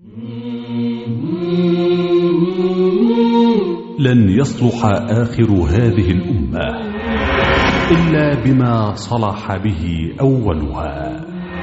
لن يصلح آخر هذه الأمة إلا بما صلح به أولها.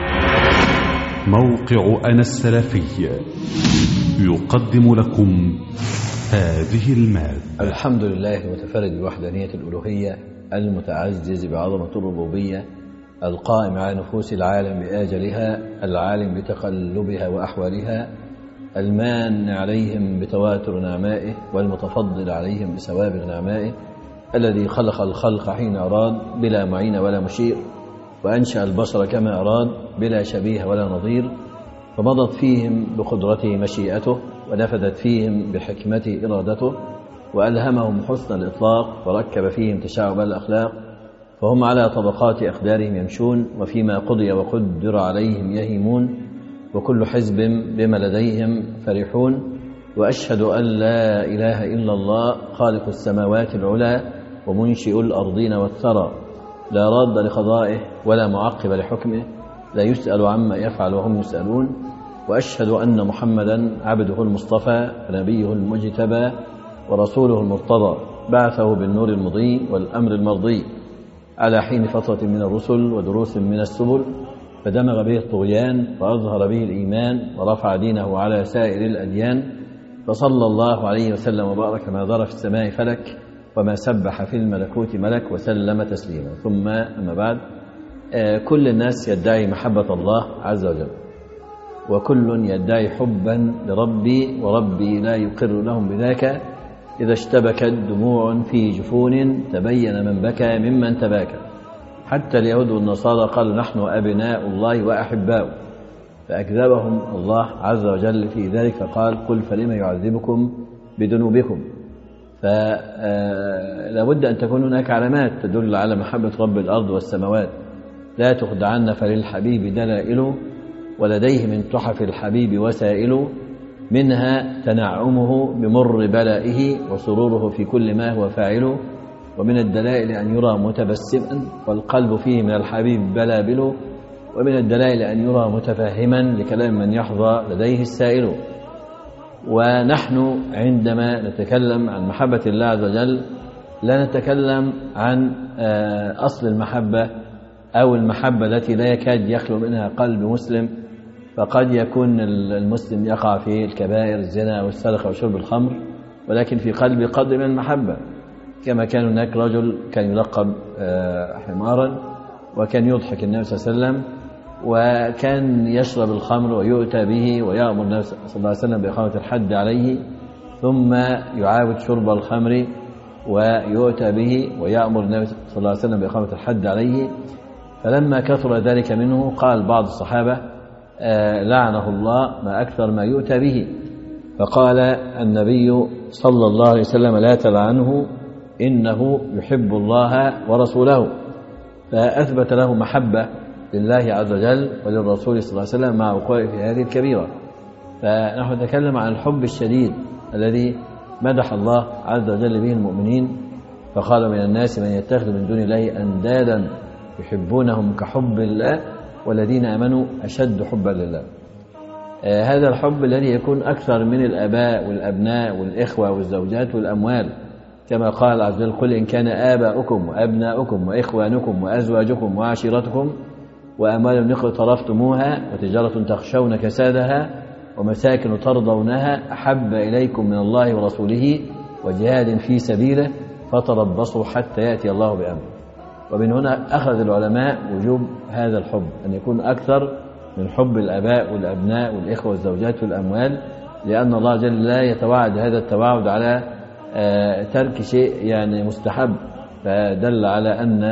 موقع أنا السلفي يقدم لكم هذه المادة. الحمد لله متفرد بوحدانية الألوهية، المتعزز بعظمة الربوبية، القائم على نفوس العالم بآجلها، العالم بتقلبها وأحوالها، المان عليهم بتواتر نعمائه والمتفضل عليهم بسوابغ نعمائه، الذي خلق الخلق حين أراد بلا معين ولا مشير، وأنشأ البشر كما أراد بلا شبيه ولا نظير، فمضت فيهم بقدرته مشيئته، ونفذت فيهم بحكمته إرادته، وألهمهم حسن الإطلاق، وركب فيهم تشعب الأخلاق، فهم على طبقات أقدارهم يمشون، وفيما قضي وقدر عليهم يهيمون، وكل حزب بما لديهم فرحون. وأشهد أن لا إله إلا الله خالق السماوات العلى ومنشئ الأرضين والثرى، لا راد لقضائه ولا معقب لحكمه، لا يسأل عما يفعل وهم يسألون. وأشهد أن محمدا عبده المصطفى ونبيه المجتبى ورسوله المرتضى، بعثه بالنور المضيء والأمر المرضي على حين فترة من الرسل ودروس من السبل، فدمغ به الطغيان وأظهر به الإيمان ورفع دينه على سائر الأديان، فصلى الله عليه وسلم وبارك ما ضرب في السماء فلك وما سبح في الملكوت ملك وسلم تسليما. ثم أما بعد، كل الناس يدعي محبة الله عز وجل، وكل يدعي حبا لربي، وربي لا يقر لهم بذاك. إذا اشتبكت دموع في جفون تبين من بكى ممن تباكى. حتى اليهود والنصارى قالوا نحن أبناء الله وأحباؤه، فأكذبهم الله عز وجل في ذلك، فقال قل فلما يعذبكم بذنوبكم. فلا بد أن تكون هناك علامات تدل على محبة رب الأرض والسماوات. لا تخدعن فللحبيب دلائل، ولديه من تحف الحبيب وسائل، منها تنعمه بمر بلائه وسروره في كل ما هو فاعله، ومن الدلائل أن يرى متبسما والقلب فيه من الحبيب بلابل، ومن الدلائل أن يرى متفهما لكلام من يحظى لديه السائل. ونحن عندما نتكلم عن محبة الله عز وجل لا نتكلم عن أصل المحبة أو المحبة التي لا يكاد يخلو منها قلب مسلم، فقد يكون المسلم يقع في الكبائر، الزنا والسرقة وشرب الخمر، ولكن في قلبه قدر من المحبة. كما كان هناك رجل كان يلقب حمارا، وكان يضحك النبي صلى الله عليه وسلم، وكان يشرب الخمر ويؤتى به، ويأمر النبي صلى الله عليه وسلم بإقامة الحد عليه، ثم يعاود شرب الخمر ويؤتى به، ويأمر النبي صلى الله عليه وسلم بإقامة الحد عليه. فلما كثر ذلك منه قال بعض الصحابة لعنه الله ما أكثر ما يؤتى به، فقال النبي صلى الله عليه وسلم لا تلعنه إنه يحب الله ورسوله، فأثبت له محبة لله عز وجل وللرسول صلى الله عليه وسلم مع وقوعه في هذه الكبيرة. فنحن نتكلم عن الحب الشديد الذي مدح الله عز وجل به المؤمنين، فقال من الناس من يتخذ من دون الله أندادا يحبونهم كحب الله والذين آمنوا أشد حبا لله. هذا الحب الذي يكون أكثر من الآباء والأبناء والإخوة والزوجات والأموال، كما قال عز وجل قل إن كان آباؤكم وأبناؤكم وإخوانكم وأزواجكم وعشيرتكم وأموال اقترفتموها وتجارة تخشون كسادها ومساكن ترضونها أحب إليكم من الله ورسوله وجهاد في سبيله فتربصوا حتى يأتي الله بأمره. ومن هنا أخذ العلماء وجوب هذا الحب أن يكون أكثر من حب الآباء والأبناء والإخوة والزوجات والأموال، لأن الله جل لا يتوعد هذا التوعد على ترك شيء يعني مستحب، فدل على أن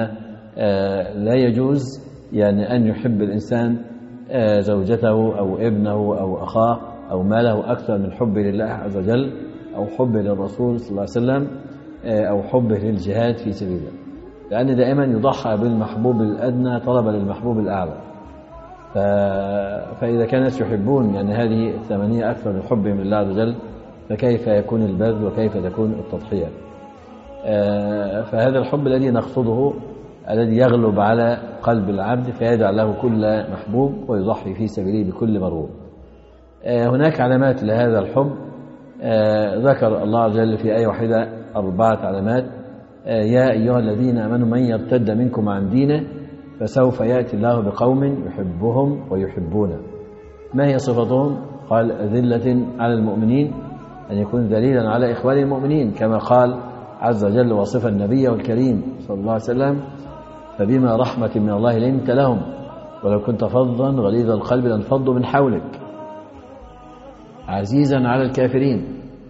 لا يجوز يعني أن يحب الإنسان زوجته أو ابنه أو أخاه أو ماله أكثر من حبه لله عز وجل، أو حبه للرسول صلى الله عليه وسلم، أو حبه للجهاد في سبيله، لأن دائما يضحى بالمحبوب الأدنى طلبا للمحبوب الأعلى. فإذا كان الناس يحبون يعني هذه الثمانية أكثر من حبهم لله عز وجل، فكيف يكون البذل وكيف تكون التضحية؟ فهذا الحب الذي نقصده الذي يغلب على قلب العبد فيدع له كل محبوب ويضحي في سبيله بكل مرغوب. هناك علامات لهذا الحب، ذكر الله عز وجل في آية واحدة 4 علامات. يا أيها الذين آمنوا من يرتد منكم عن دينه فسوف يأتي الله بقوم يحبهم ويحبونه. ما هي صفتهم؟ قال أذلة على المؤمنين، أن يكون ذليلا على إخوان المؤمنين، كما قال عز وجل وصف النبي الكريم صلى الله عليه وسلم: فبما رحمة من الله لنت لهم ولو كنت فظا غليظ القلب لانفضوا من حولك. عزيزا على الكافرين،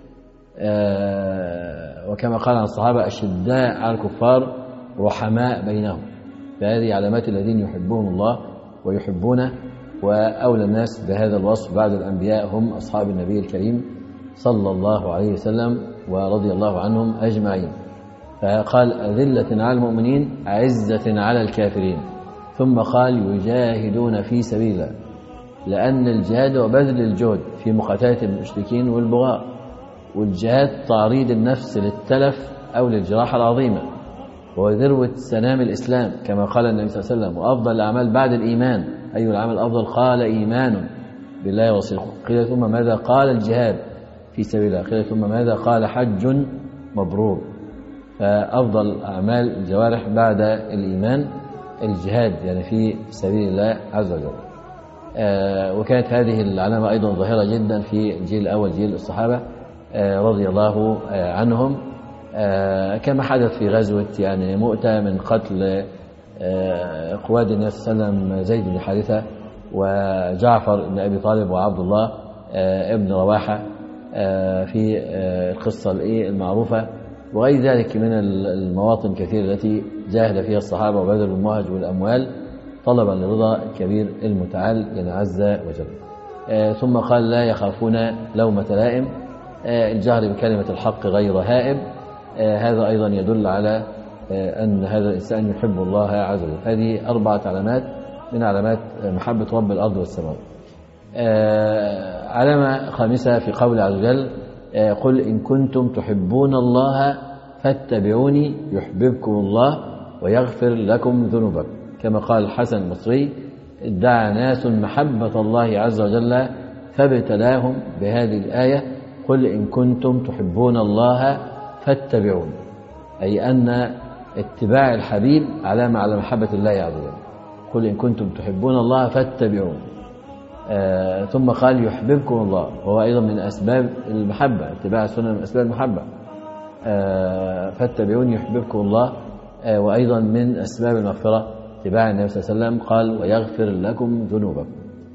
وكما قال عن الصحابة: أشداء على الكفار رحماء بينهم. فهذه علامات الذين يحبهم الله ويحبونه، وأولى الناس بهذا الوصف بعد الأنبياء هم أصحاب النبي الكريم صلى الله عليه وسلم ورضي الله عنهم أجمعين. فقال أذلة على المؤمنين عزة على الكافرين، ثم قال يجاهدون في سبيل الله، لأن الجهاد وبذل الجهد في مقاتلة المشركين والبغاء، والجهاد تعريض النفس للتلف أو للجراحة العظيمة، وهو ذروة سنام الإسلام كما قال النبي صلى الله عليه وسلم: وأفضل الأعمال بعد الإيمان. أي العمل أفضل؟ قال إيمان بالله ورسوله. قيل ثم ماذا؟ قال الجهاد في سبيل الله. قيل ثم ماذا؟ قال حج مبرور. فأفضل أعمال الجوارح بعد الإيمان الجهاد، يعني في سبيل الله عز وجل. وكانت هذه العلامة أيضا ظاهرة جدا في الجيل الأول، جيل الصحابة رضي الله عنهم، كما حدث في غزوة يعني مؤتة من قتل قواد النبي صلى الله عليه وسلم زيد بن حارثة وجعفر بن أبي طالب وعبد الله ابن رواحة في القصة المعروفة، وغير ذلك من المواطن كثيرة التي جاهد فيها الصحابة وبذلوا المهج والأموال طلبا لرضا الكبير المتعال يعني عز وجل. ثم قال لا يخافون لومة لائم، الجهر بكلمة الحق غير هائب. هذا أيضا يدل على أن هذا الإنسان يحب الله عز وجل. هذه 4 علامات من علامات محبة رب الأرض والسماء. علامة خامسة في قول عز وجل: قل إن كنتم تحبون الله فاتبعوني يحببكم الله ويغفر لكم ذنوبكم. كما قال الحسن البصري: ادعى ناس محبة الله عز وجل فابتلاهم بهذه الآية: قل إن كنتم تحبون الله فاتبعوني، أي أن اتباع الحبيب علامة على محبة الله عز وجل. قل إن كنتم تحبون الله فاتبعوني. ثم قال يحببكم الله، وهو أيضا من أسباب المحبة، اتباع السنة من أسباب المحبة. فاتبعوني يحببكم الله، وأيضا من أسباب المغفرة اتباع النبي صلى الله عليه وسلم، قال ويغفر لكم ذنوبكم.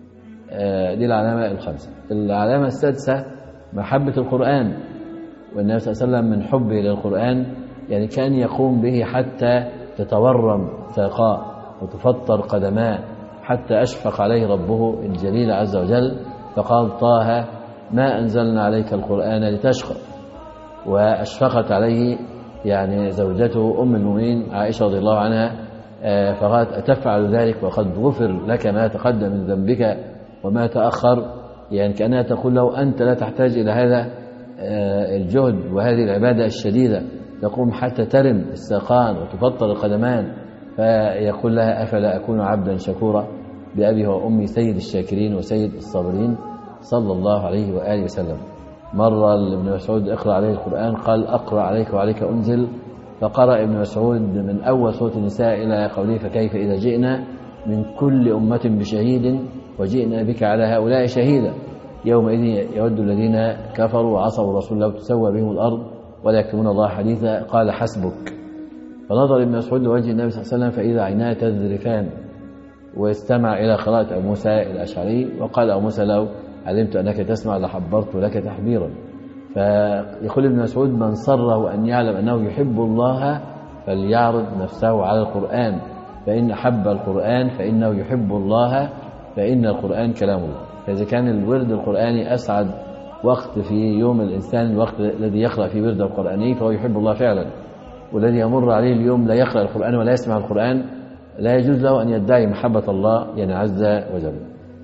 دي العلامة الخامسة. العلامة السادسة محبة القرآن، والنبي صلى الله عليه وسلم من حبه للقرآن يعني كان يقوم به حتى تتورم ساقاه وتفطر قدماه، حتى أشفق عليه ربه الجليل عز وجل فقال: طه ما أنزلنا عليك القرآن لتشقى. وأشفقت عليه يعني زوجته أم المؤمنين عائشة رضي الله عنها، فقالت: أتفعل ذلك وقد غفر لك ما تقدم من ذنبك وما تأخر؟ يعني كأنها تقول له: أنت لا تحتاج إلى هذا الجهد وهذه العبادة الشديدة، تقوم حتى ترم الساقان وتفطر القدمان. فيقول لها: أفلا أكون عبدا شكورا بأبي وأمي سيد الشاكرين وسيد الصابرين صلى الله عليه وآله وسلم. مرة لابن مسعود: اقرأ عليه القرآن، قال: أقرأ عليك وعليك أنزل. فقرأ ابن مسعود من أول سورة النساء إلى قوله: فكيف إذا جئنا من كل أمة بشهيد وجئنا بك على هؤلاء شهيدا يومئذ يود الذين كفروا وعصوا رسول الله تسوى بهم الأرض ولا يكتمون الله حديثا. قال: حسبك. فنظر ابن مسعود لوجه النبي صلى الله عليه وسلم فإذا عيناه تذرفان، واستمع إلى قراءة أبو موسى الأشعري، وقال أبو موسى: لو علمت أنك تسمع لحبرت لك تحبيرا. فيقول ابن مسعود: من سره أن يعلم أنه يحب الله فليعرض نفسه على القرآن، فإن أحب القرآن فإنه يحب الله، فإن القرآن كلام الله. فإذا كان الورد القرآني أسعد وقت في يوم الإنسان الوقت الذي يقرأ فيه ورد القرآني، فهو يحب الله فعلا. والذي يمر عليه اليوم لا يقرأ القرآن ولا يسمع القرآن لا يجوز له أن يدعي محبة الله يعني عز وجل.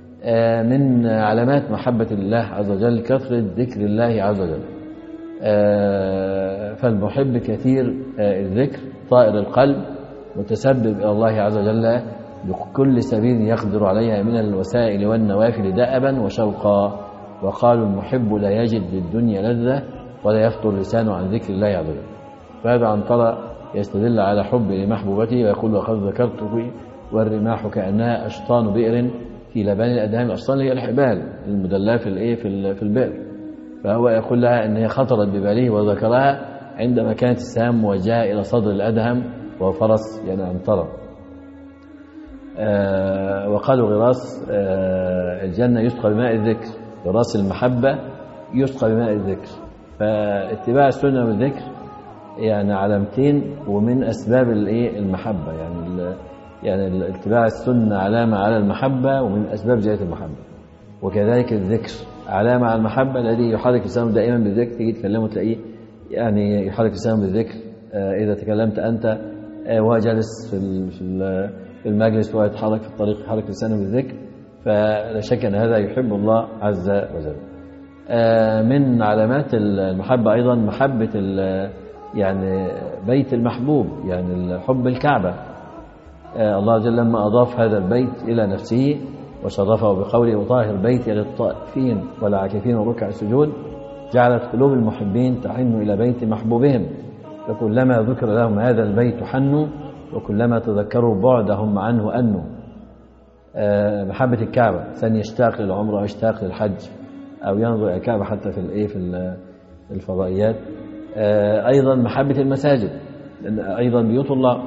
من علامات محبة الله عز وجل كثرة ذكر الله عز وجل. فالمحب كثير الذكر طائر القلب متسبب إلى الله عز وجل بكل سبيل يقدر عليها من الوسائل والنوافل دأبا وشوقا. وقالوا المحب لا يجد للدنيا لذة ولا يفطر لسانه عن ذكر الله عز وجل. فهذا عنترة يستدل على حب لمحبوبته ويقول وقد ذكرته والرماح كأنها أشطان بئر في لبان الأدهام. الأشطان هي الحبال المدلاه في البئر. فهو يقول لها أن هي خطرت بباله وذكرها عندما كانت السهام موجهة إلى صدر الأدهم وهو فرس يعني عنترة. وقالوا غراس الجنة يسقى بماء الذكر، غراس المحبة يسقى بماء الذكر. فاتباع السنة والذكر يعني علامتين ومن أسباب المحبة، يعني اتباع السنة علامة على المحبة ومن أسباب زيادة المحبة. وكذلك الذكر علامة على المحبة، الذي يحرك لسانه دائما بالذكر تيجي تكلمه تلاقيه يعني يحرك لسانه بالذكر. إذا تكلمت أنت وهو جالس في المجلس وهو يتحرك في الطريق يحرك لسانه بالذكر، فلا شك أن هذا يحب الله عز وجل. من علامات المحبة أيضا محبة يعني بيت المحبوب، يعني حب الكعبة. الله عز وجل لما أضاف هذا البيت إلى نفسه وشرفه بقوله وطاهر بيتي للطائفين والعاكفين وركع السجود، جعلت قلوب المحبين تحن إلى بيت محبوبهم، فكلما ذكر لهم هذا البيت حنوا وكلما تذكروا بعدهم عنه أنوا. محبة الكعبة، إنسان يشتاق للعمرة أو يشتاق للحج أو ينظر إلى الكعبة حتى في الفضائيات. أيضا محبة المساجد، لأن أيضا بيوت الله.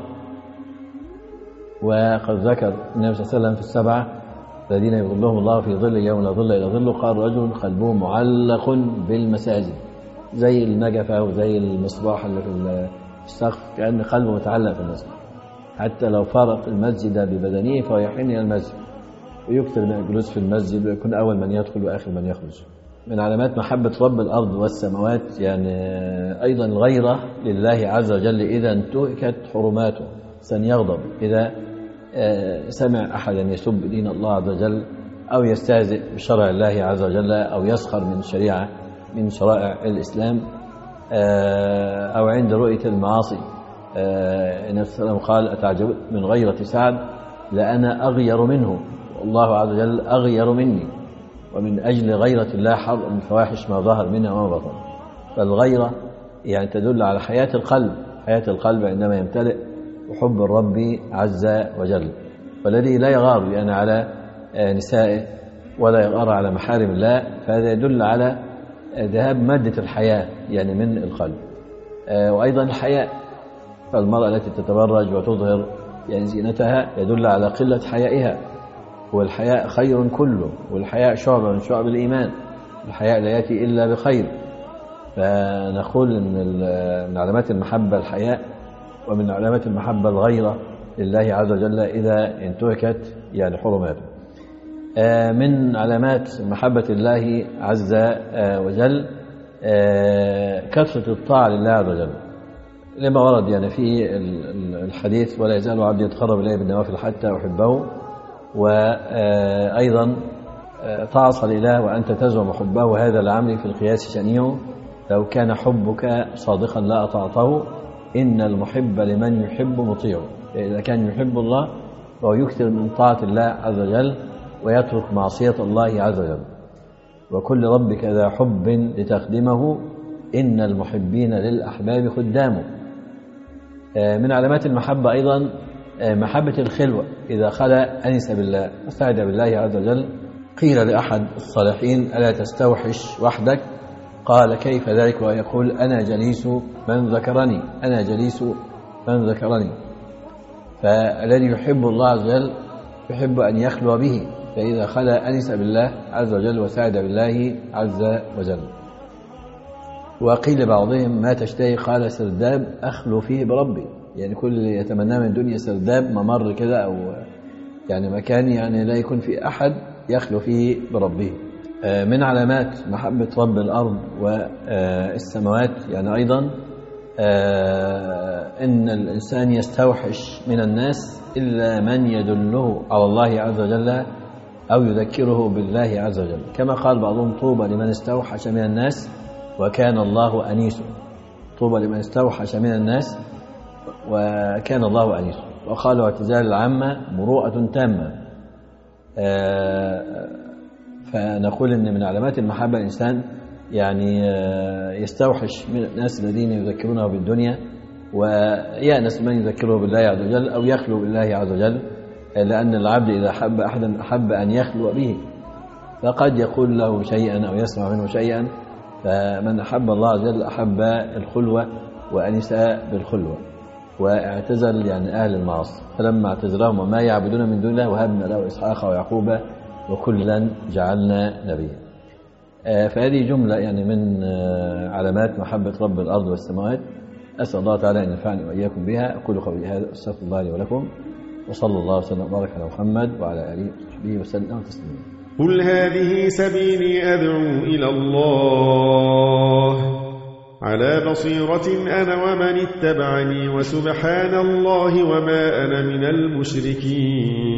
وقد ذكر النبي صلى الله عليه وسلم في السبعة الذين يظلهم الله في ظل يوم لا ظل إلا ظله، قال رجل قلبه معلق بالمساجد، زي النجفة وزي المصباح اللي في السقف، كأن قلبه متعلق في المسجد، حتى لو فارق المسجد ببدنه فهو يحن إلى المسجد ويكثر من الجلوس في المسجد ويكون أول من يدخل وآخر من يخرج. من علامات محبة رب الأرض والسماوات يعني أيضا الغيرة لله عز وجل إذا انتهكت حرماته. سنيغضب إذا سمع أحدا يسب دين الله عز وجل أو يستهزئ بشرع الله عز وجل أو يسخر من شريعة من شرائع الإسلام، أو عند رؤية المعاصي. النبي صلى الله عليه وسلم قال أتعجب من غيرة سعد لأنا أغير منه والله عز وجل أغير مني، ومن أجل غيرة الله حرم الفواحش ما ظهر منها وما بطن. فالغيرة يعني تدل على حياة القلب، حياة القلب عندما يمتلئ وحب الرب عز وجل، والذي لا يغار يعني على نسائه ولا يغار على محارم الله، فهذا يدل على ذهاب مادة الحياة يعني من القلب. وأيضا الحياء، فالمرأة التي تتبرج وتظهر يعني زينتها يدل على قلة حيائها، والحياء خير كله، والحياء شعبة من شعب الإيمان، الحياء لا يأتي إلا بخير. فنقول إن من علامات المحبة الحياء، ومن علامات المحبة الغيرة لله عز وجل إذا انتهكت يعني حرماته. من علامات محبة الله عز وجل كثرة الطاعة لله عز وجل، لما ورد يعني في الحديث ولا يزال عبدي يتقرب إليه بالنوافل حتى أحبه. وأيضا تعصى الإله وأنت تزعم حبه، هذا لعمري في القياس شأنيه، لو كان حبك صادقا لا أطعته، إن المحب لمن يحب مطيع. إذا كان يحب الله فهو يكثر من طاعة الله عز وجل ويترك معصية الله عز وجل. وكل ربك ذا حب لتخدمه، إن المحبين للأحباب خدامه. من علامات المحبة أيضا محبة الخلوة، إذا خلا أنس بالله واستعذ بالله عز وجل. قيل لأحد الصالحين ألا تستوحش وحدك؟ قال كيف ذلك؟ ويقول أنا جليس من ذكرني، أنا جليس من ذكرني. فالذي يحب الله عز وجل يحب أن يخلو به، فإذا خلا أنس بالله عز وجل وسعد بالله عز وجل. وقيل بعضهم ما تشتهي؟ قال سرداب أخلو فيه بربي، يعني كل اللي يتمناه من الدنيا سرداب، ممر كده أو يعني مكان يعني لا يكون في أحد يخلو فيه بربه. من علامات محبة رب الأرض والسماوات يعني أيضا إن الإنسان يستوحش من الناس إلا من يدله على الله عز وجل أو يذكره بالله عز وجل، كما قال بعضهم طوبى لمن استوحش من الناس وكان الله أنيسه. طوبى لمن استوحش من الناس وكان الله أنيسه. وقالوا اعتزال العامة مروءة تامة. فنقول إن من علامات المحبة الإنسان يعني يستوحش من الناس الذين يذكرونه بالدنيا ويأنس من يذكره بالله عز وجل أو يخلو بالله عز وجل، لأن العبد إذا حب أحدا أحب أن يخلو به، فقد يقول له شيئا أو يسمع منه شيئا. فمن أحب الله عز وجل أحب الخلوة وأنس بالخلوة واعتزل يعني أهل المعاصي. فلما اعتزلهم وما يعبدون من دون الله وهبنا له إسحاق ويعقوب وكلا جعلنا نبيا. فهذه جملة يعني من علامات محبة رب الأرض والسماوات. أسأل الله تعالى أن ينفعني وإياكم بها. أقول قولي هذا أستغفر الله لي ولكم، وصلى الله وسلم وبارك على محمد وعلى آله وصحبه وسلم تسليما. قل هذه سبيلي أدعو إلى الله على بصيرة أنا ومن اتبعني، وسبحان الله وما أنا من المشركين.